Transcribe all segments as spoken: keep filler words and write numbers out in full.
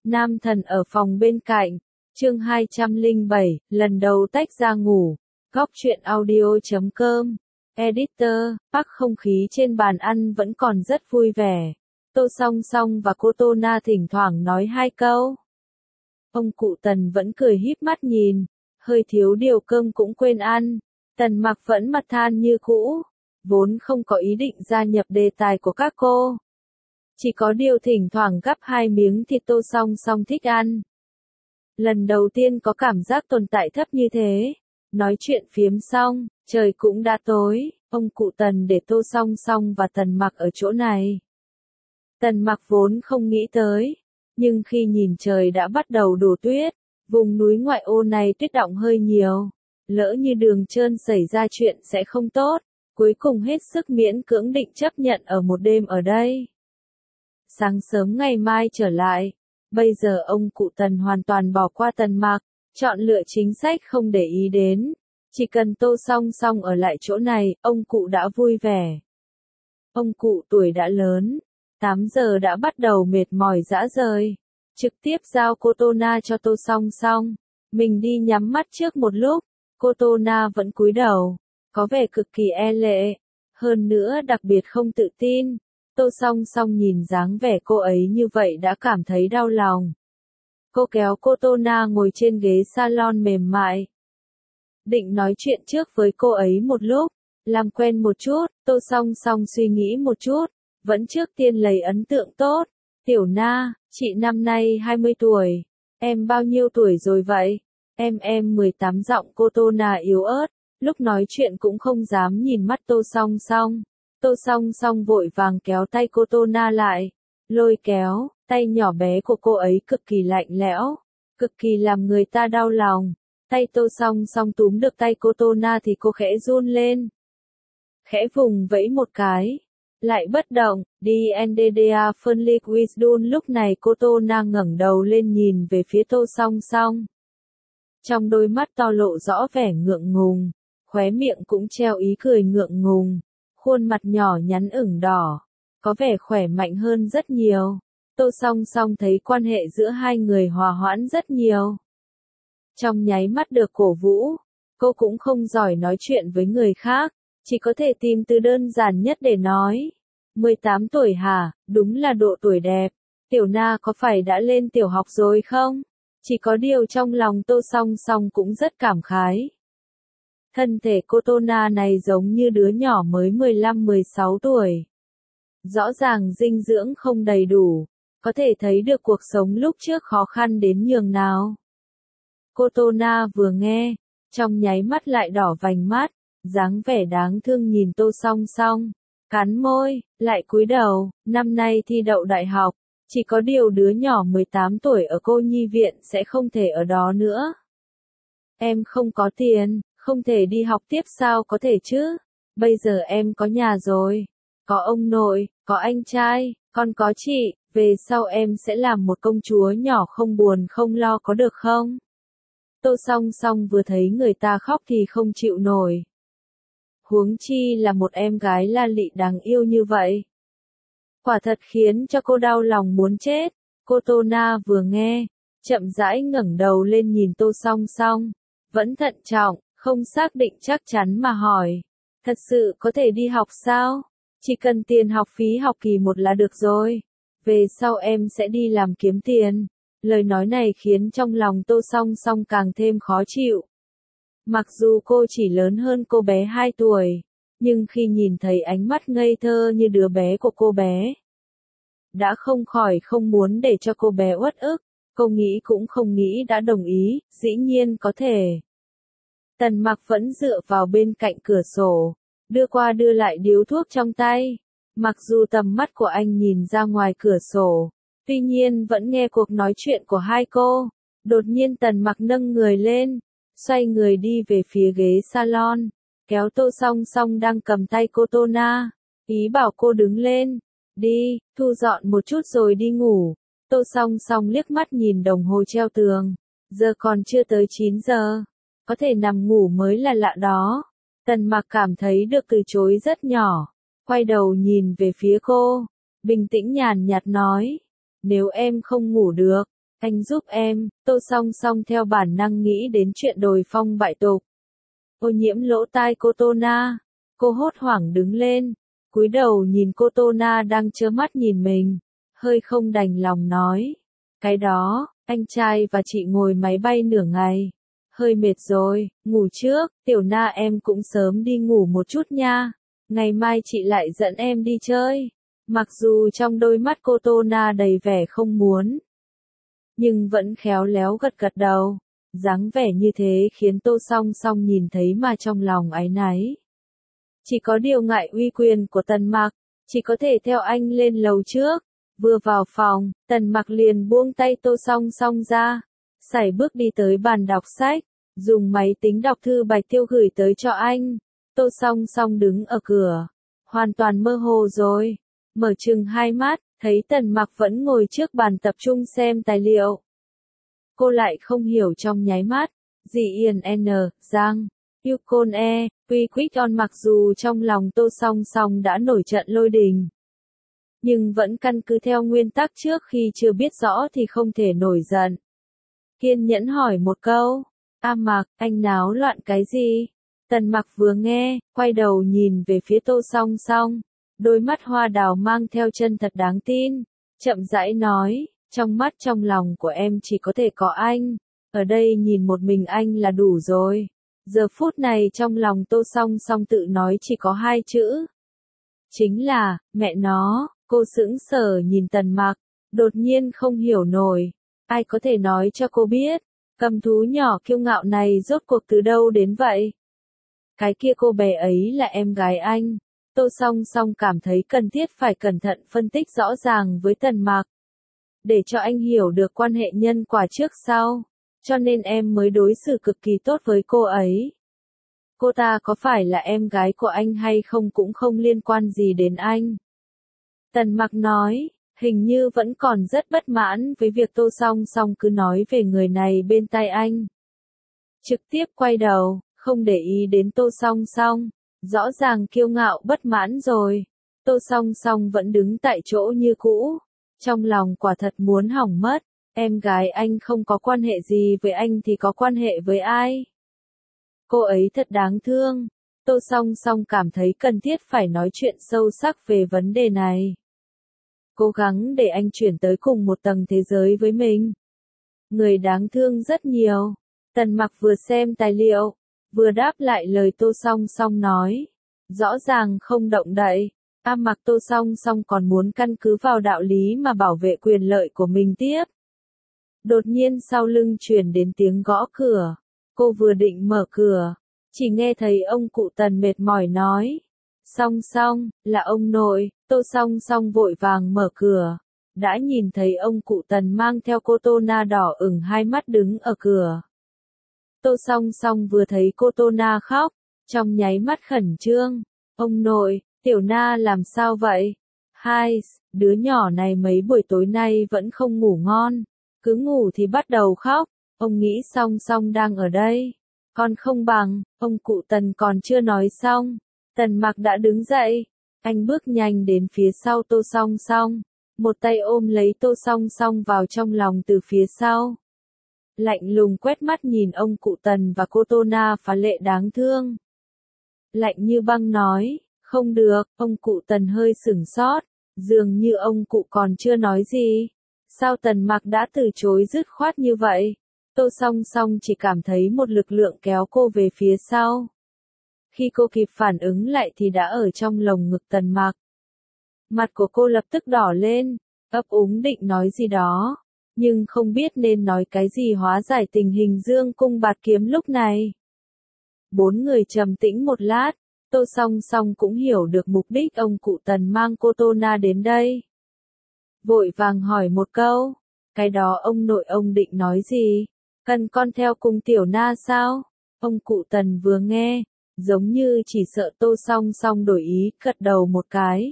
Nam thần ở phòng bên cạnh. Chương hai trăm lẻ bảy, lần đầu tách ra ngủ. Góc truyện audio chấm com. Editor, Park không khí trên bàn ăn vẫn còn rất vui vẻ. Tô Song Song và cô Tô Na thỉnh thoảng nói hai câu. Ông cụ Tần vẫn cười híp mắt nhìn, hơi thiếu điều cơm cũng quên ăn. Tần Mặc vẫn mặt than như cũ, vốn không có ý định gia nhập đề tài của các cô. Chỉ có điều thỉnh thoảng gắp hai miếng thịt Tô Song Song thích ăn. Lần đầu tiên có cảm giác tồn tại thấp như thế. Nói chuyện phiếm xong, trời cũng đã tối, ông cụ Tần để Tô Song Song và Tần Mặc ở chỗ này. Tần Mặc vốn không nghĩ tới, nhưng khi nhìn trời đã bắt đầu đổ tuyết, vùng núi ngoại ô này tuyết đọng hơi nhiều, lỡ như đường trơn xảy ra chuyện sẽ không tốt, cuối cùng hết sức miễn cưỡng định chấp nhận ở một đêm ở đây. Sáng sớm ngày mai trở lại, bây giờ ông cụ Tần hoàn toàn bỏ qua Tần Mặc, chọn lựa chính sách không để ý đến, chỉ cần Tô Song Song ở lại chỗ này, ông cụ đã vui vẻ. Ông cụ tuổi đã lớn, tám giờ đã bắt đầu mệt mỏi rã rời, trực tiếp giao cô Tô Na cho Tô Song Song, mình đi nhắm mắt trước một lúc, cô Tô Na vẫn cúi đầu, có vẻ cực kỳ e lệ, hơn nữa đặc biệt không tự tin. Tô Song Song nhìn dáng vẻ cô ấy như vậy đã cảm thấy đau lòng. Cô kéo cô Tô Na ngồi trên ghế salon mềm mại. Định nói chuyện trước với cô ấy một lúc, làm quen một chút, Tô Song Song suy nghĩ một chút, vẫn trước tiên lấy ấn tượng tốt. Tiểu Na, chị năm nay hai mươi tuổi, em bao nhiêu tuổi rồi vậy? Em em mười tám. Giọng cô Tô Na yếu ớt, lúc nói chuyện cũng không dám nhìn mắt Tô Song Song. Tô Song Song vội vàng kéo tay cô Tô Na lại, lôi kéo, tay nhỏ bé của cô ấy cực kỳ lạnh lẽo, cực kỳ làm người ta đau lòng. Tay Tô Song Song túm được tay cô Tô Na thì cô khẽ run lên. Khẽ vùng vẫy một cái, lại bất động, đi en đê đê a Furnish Wisdom. Lúc này cô Tô Na ngẩng đầu lên nhìn về phía Tô Song Song. Trong đôi mắt to lộ rõ vẻ ngượng ngùng, khóe miệng cũng treo ý cười ngượng ngùng. Khuôn mặt nhỏ nhắn ửng đỏ, có vẻ khỏe mạnh hơn rất nhiều. Tô Song Song thấy quan hệ giữa hai người hòa hoãn rất nhiều. Trong nháy mắt được cổ vũ, cô cũng không giỏi nói chuyện với người khác, chỉ có thể tìm từ đơn giản nhất để nói. mười tám tuổi hả, đúng là độ tuổi đẹp. Tiểu Na có phải đã lên tiểu học rồi không? Chỉ có điều trong lòng Tô Song Song cũng rất cảm khái. Thân thể cô Tô Na này giống như đứa nhỏ mới mười lăm mười sáu tuổi. Rõ ràng dinh dưỡng không đầy đủ, có thể thấy được cuộc sống lúc trước khó khăn đến nhường nào. Cô Tô Na vừa nghe, trong nháy mắt lại đỏ vành mắt, dáng vẻ đáng thương nhìn Tô Song Song, cắn môi, lại cúi đầu. Năm nay thi đậu đại học, chỉ có điều đứa nhỏ mười tám tuổi ở cô nhi viện sẽ không thể ở đó nữa. Em không có tiền, không thể đi học tiếp sao có thể chứ? Bây giờ em có nhà rồi, có ông nội, có anh trai, còn có chị, về sau em sẽ làm một công chúa nhỏ không buồn không lo có được không? Tô Song Song vừa thấy người ta khóc thì không chịu nổi. Huống chi là một em gái la lị đáng yêu như vậy. Quả thật khiến cho cô đau lòng muốn chết. Cô Tô Na vừa nghe, chậm rãi ngẩng đầu lên nhìn Tô Song Song, vẫn thận trọng, không xác định chắc chắn mà hỏi. Thật sự có thể đi học sao? Chỉ cần tiền học phí học kỳ một là được rồi. Về sau em sẽ đi làm kiếm tiền. Lời nói này khiến trong lòng Tô Song Song càng thêm khó chịu. Mặc dù cô chỉ lớn hơn cô bé hai tuổi, nhưng khi nhìn thấy ánh mắt ngây thơ như đứa bé của cô bé, đã không khỏi không muốn để cho cô bé uất ức. Cô nghĩ cũng không nghĩ đã đồng ý, dĩ nhiên có thể. Tần Mặc vẫn dựa vào bên cạnh cửa sổ, đưa qua đưa lại điếu thuốc trong tay. Mặc dù tầm mắt của anh nhìn ra ngoài cửa sổ, tuy nhiên vẫn nghe cuộc nói chuyện của hai cô. Đột nhiên Tần Mặc nâng người lên, xoay người đi về phía ghế salon, kéo Tô Song Song đang cầm tay cô Tô Na, ý bảo cô đứng lên. Đi, thu dọn một chút rồi đi ngủ. Tô Song Song liếc mắt nhìn đồng hồ treo tường, giờ còn chưa tới chín giờ, có thể nằm ngủ mới là lạ đó. Tần Mặc cảm thấy được từ chối rất nhỏ, quay đầu nhìn về phía cô, bình tĩnh nhàn nhạt nói, nếu em không ngủ được, Anh giúp em, Tô Song Song theo bản năng nghĩ đến chuyện đồi phong bại tục. Ô nhiễm lỗ tai cô Tô Na. Cô hốt hoảng đứng lên, cúi đầu nhìn cô Tô Na đang trơ mắt nhìn mình, hơi không đành lòng nói. Cái đó, anh trai và chị ngồi máy bay nửa ngày. Hơi mệt rồi, ngủ trước, Tiểu Na em cũng sớm đi ngủ một chút nha. Ngày mai chị lại dẫn em đi chơi. Mặc dù trong đôi mắt cô Tô Na đầy vẻ không muốn, nhưng vẫn khéo léo gật gật đầu. Dáng vẻ như thế khiến Tô Song Song nhìn thấy mà trong lòng áy náy. Chỉ có điều ngại uy quyền của Tần Mặc, chỉ có thể theo anh lên lầu trước. Vừa vào phòng, Tần Mặc liền buông tay Tô Song Song ra, sải bước đi tới bàn đọc sách, dùng máy tính đọc thư Bạch Tiêu gửi tới cho anh. Tô Song Song đứng ở cửa, hoàn toàn mơ hồ rồi, mở chừng hai mắt, thấy Tần Mặc vẫn ngồi trước bàn tập trung xem tài liệu. Cô lại không hiểu trong nháy mắt, gì Ian N, Giang, Yukon E, Quy Quick On mặc dù trong lòng Tô Song Song đã nổi trận lôi đình, nhưng vẫn căn cứ theo nguyên tắc trước khi chưa biết rõ thì không thể nổi giận. Kiên nhẫn hỏi một câu, A Mặc, anh náo loạn cái gì? Tần Mặc vừa nghe, quay đầu nhìn về phía Tô Song Song, đôi mắt hoa đào mang theo chân thật đáng tin, chậm rãi nói, trong mắt trong lòng của em chỉ có thể có anh, ở đây nhìn một mình anh là đủ rồi. Giờ phút này trong lòng Tô Song Song tự nói chỉ có hai chữ. Chính là, mẹ nó, cô sững sờ nhìn Tần Mặc, đột nhiên không hiểu nổi. Ai có thể nói cho cô biết, cầm thú nhỏ kiêu ngạo này rốt cuộc từ đâu đến vậy? Cái kia cô bé ấy là em gái anh. Tô Song Song cảm thấy cần thiết phải cẩn thận phân tích rõ ràng với Tần Mặc, để cho anh hiểu được quan hệ nhân quả trước sau, cho nên em mới đối xử cực kỳ tốt với cô ấy. Cô ta có phải là em gái của anh hay không cũng không liên quan gì đến anh. Tần Mặc nói, hình như vẫn còn rất bất mãn với việc Tô Song Song cứ nói về người này bên tai anh. Trực tiếp quay đầu, không để ý đến Tô Song Song, rõ ràng kiêu ngạo bất mãn rồi. Tô Song Song vẫn đứng tại chỗ như cũ, trong lòng quả thật muốn hỏng mất, em gái anh không có quan hệ gì với anh thì có quan hệ với ai? Cô ấy thật đáng thương. Tô Song Song cảm thấy cần thiết phải nói chuyện sâu sắc về vấn đề này. Cố gắng để anh chuyển tới cùng một tầng thế giới với mình. Người đáng thương rất nhiều. Tần Mặc vừa xem tài liệu, vừa đáp lại lời Tô Song Song nói. Rõ ràng không động đậy. A Mặc Tô Song Song còn muốn căn cứ vào đạo lý mà bảo vệ quyền lợi của mình tiếp. Đột nhiên sau lưng truyền đến tiếng gõ cửa. Cô vừa định mở cửa, chỉ nghe thấy ông cụ Tần mệt mỏi nói. Song Song, là ông nội. Tô Song Song vội vàng mở cửa, đã nhìn thấy ông cụ Tần mang theo cô Tô Na đỏ ửng hai mắt đứng ở cửa. Tô Song Song vừa thấy cô Tô Na khóc, trong nháy mắt khẩn trương. Ông nội, Tiểu Na làm sao vậy? Hai, đứa nhỏ này mấy buổi tối nay vẫn không ngủ ngon, cứ ngủ thì bắt đầu khóc. Ông nghĩ Song Song đang ở đây, con không bằng. Ông cụ Tần còn chưa nói xong, Tần Mặc đã đứng dậy. Anh bước nhanh đến phía sau Tô Song Song, một tay ôm lấy Tô Song Song vào trong lòng từ phía sau. Lạnh lùng quét mắt nhìn ông cụ Tần và cô Tô Na phá lệ đáng thương. Lạnh như băng nói, không được. Ông cụ Tần hơi sửng sốt, dường như ông cụ còn chưa nói gì. Sao Tần Mặc đã từ chối dứt khoát như vậy? Tô Song Song chỉ cảm thấy một lực lượng kéo cô về phía sau. Khi cô kịp phản ứng lại thì đã ở trong lồng ngực Tần Mặc. Mặt của cô lập tức đỏ lên, ấp úng định nói gì đó, nhưng không biết nên nói cái gì hóa giải tình hình dương cung bạt kiếm lúc này. Bốn người trầm tĩnh một lát, Tô Song Song cũng hiểu được mục đích ông cụ Tần mang cô Tô Na đến đây. Vội vàng hỏi một câu, cái đó ông nội ông định nói gì? Cần con theo cùng Tiểu Na sao? Ông cụ Tần vừa nghe, giống như chỉ sợ Tô Song Song đổi ý, gật đầu một cái.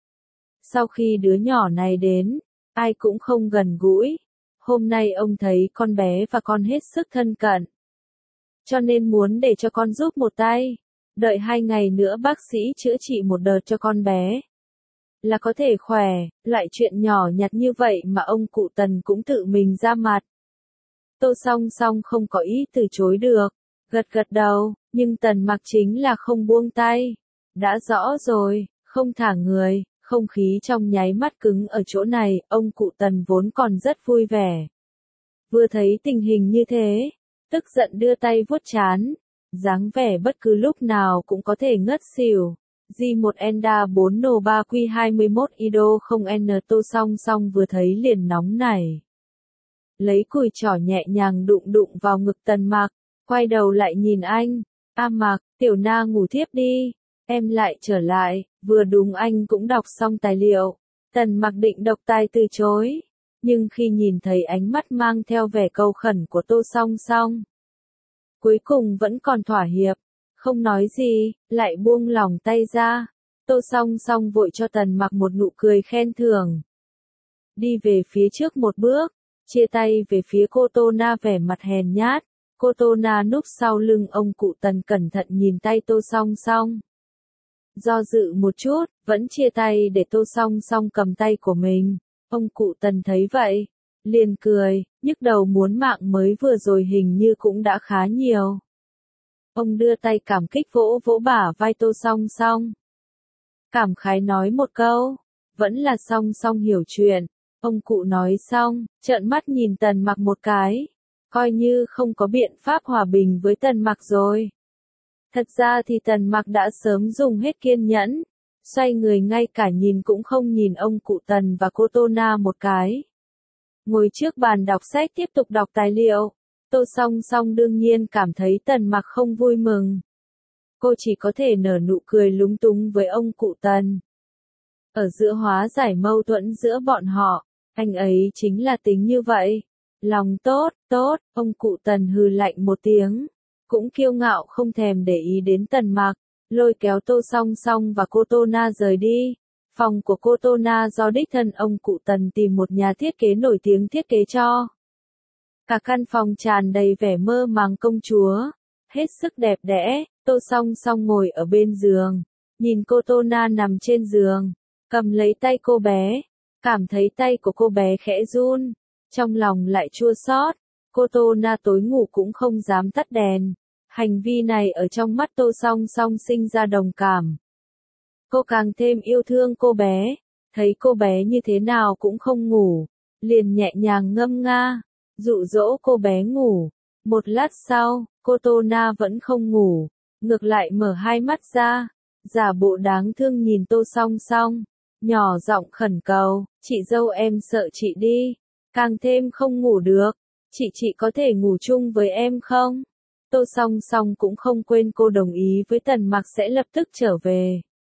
Sau khi đứa nhỏ này đến, ai cũng không gần gũi. Hôm nay ông thấy con bé và con hết sức thân cận, cho nên muốn để cho con giúp một tay. Đợi hai ngày nữa bác sĩ chữa trị một đợt cho con bé. là có thể khỏe, loại chuyện nhỏ nhặt như vậy mà ông cụ Tần cũng tự mình ra mặt. Tô Song Song không có ý từ chối được, gật gật đầu, nhưng Tần Mặc chính là không buông tay. Đã rõ rồi, không thả người, không khí trong nháy mắt cứng ở chỗ này, ông cụ Tần vốn còn rất vui vẻ. Vừa thấy tình hình như thế, tức giận đưa tay vuốt trán, dáng vẻ bất cứ lúc nào cũng có thể ngất xỉu. G một Enda bốn N ba Q hai mốt Ido không N Tô Song Song vừa thấy liền nóng nảy. Lấy cùi trỏ nhẹ nhàng đụng đụng vào ngực Tần Mặc, quay đầu lại nhìn anh, "A Mặc, tiểu na ngủ thiếp đi, em lại trở lại." Vừa đúng anh cũng đọc xong tài liệu. Tần Mặc định độc tài từ chối, nhưng khi nhìn thấy ánh mắt mang theo vẻ cầu khẩn của Tô Song Song, cuối cùng vẫn còn thỏa hiệp, không nói gì, lại buông lỏng tay ra. Tô Song Song vội cho Tần Mặc một nụ cười khen thưởng. Đi về phía trước một bước, chia tay về phía cô Tô Na vẻ mặt hèn nhát. Cô Tô Na núp sau lưng ông cụ Tần cẩn thận nhìn tay Tô Song Song. Do dự một chút, vẫn chia tay để Tô Song Song cầm tay của mình. Ông cụ Tần thấy vậy, liền cười, nhức đầu muốn mạng mới vừa rồi hình như cũng đã khá nhiều. Ông đưa tay cảm kích vỗ vỗ bả vai Tô Song Song. Cảm khái nói một câu, vẫn là Song Song hiểu chuyện. Ông cụ nói xong, trợn mắt nhìn Tần Mặc một cái, coi như không có biện pháp hòa bình với Tần Mặc rồi. Thật ra thì Tần Mặc đã sớm dùng hết kiên nhẫn, xoay người ngay cả nhìn cũng không nhìn ông cụ Tần và cô Tô Na một cái. Ngồi trước bàn đọc sách tiếp tục đọc tài liệu. Tô Song Song đương nhiên cảm thấy Tần Mặc không vui mừng. Cô chỉ có thể nở nụ cười lúng túng với ông cụ Tần. Ở giữa hóa giải mâu thuẫn giữa bọn họ, anh ấy chính là tính như vậy. Lòng tốt, tốt, ông cụ Tần hừ lạnh một tiếng, cũng kiêu ngạo không thèm để ý đến Tần Mặc, lôi kéo Tô Song Song và cô Tô Na rời đi. Phòng của cô Tô Na do đích thân ông cụ Tần tìm một nhà thiết kế nổi tiếng thiết kế cho. Cả căn phòng tràn đầy vẻ mơ màng công chúa, hết sức đẹp đẽ. Tô Song Song ngồi ở bên giường, nhìn cô Tô Na nằm trên giường, cầm lấy tay cô bé, cảm thấy tay của cô bé khẽ run, trong lòng lại chua xót. Cô Tô Na tối ngủ cũng không dám tắt đèn. Hành vi này ở trong mắt Tô Song Song sinh ra đồng cảm. Cô càng thêm yêu thương cô bé, thấy cô bé như thế nào cũng không ngủ, liền nhẹ nhàng ngâm nga, dụ dỗ cô bé ngủ. Một lát sau, cô Tô Na vẫn không ngủ, ngược lại mở hai mắt ra, giả bộ đáng thương nhìn Tô Song Song, nhỏ giọng khẩn cầu, "Chị dâu em sợ chị đi, càng thêm không ngủ được, chị chị có thể ngủ chung với em không?" Tô Song Song cũng không quên cô đồng ý với Tần Mặc sẽ lập tức trở về.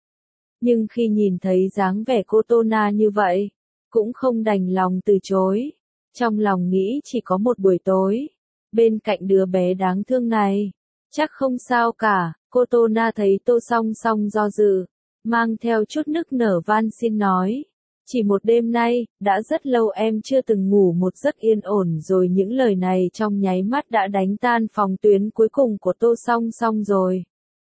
Nhưng khi nhìn thấy dáng vẻ cô Tô Na như vậy, cũng không đành lòng từ chối. Trong lòng nghĩ chỉ có một buổi tối, bên cạnh đứa bé đáng thương này, chắc không sao cả. Cô Tô Na thấy Tô Song Song do dự, mang theo chút nức nở van xin nói, "Chỉ một đêm nay, đã rất lâu em chưa từng ngủ một giấc yên ổn rồi." Những lời này trong nháy mắt đã đánh tan phòng tuyến cuối cùng của Tô Song Song rồi.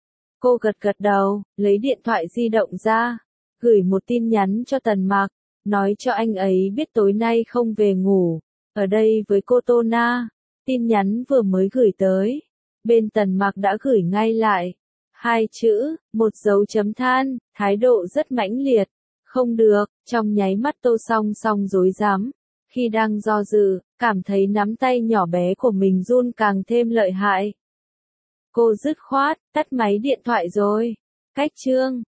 Cô gật gật đầu, lấy điện thoại di động ra, gửi một tin nhắn cho Tần Mặc, nói cho anh ấy biết tối nay không về ngủ, ở đây với cô Tô Na. Tin nhắn vừa mới gửi tới, bên Tần Mặc đã gửi ngay lại hai chữ, một dấu chấm than, thái độ rất mãnh liệt. Không được, trong nháy mắt Tô Song Song rối rắm, khi đang do dự, cảm thấy nắm tay nhỏ bé của mình run càng thêm lợi hại. Cô dứt khoát, tắt máy điện thoại rồi. Cách chương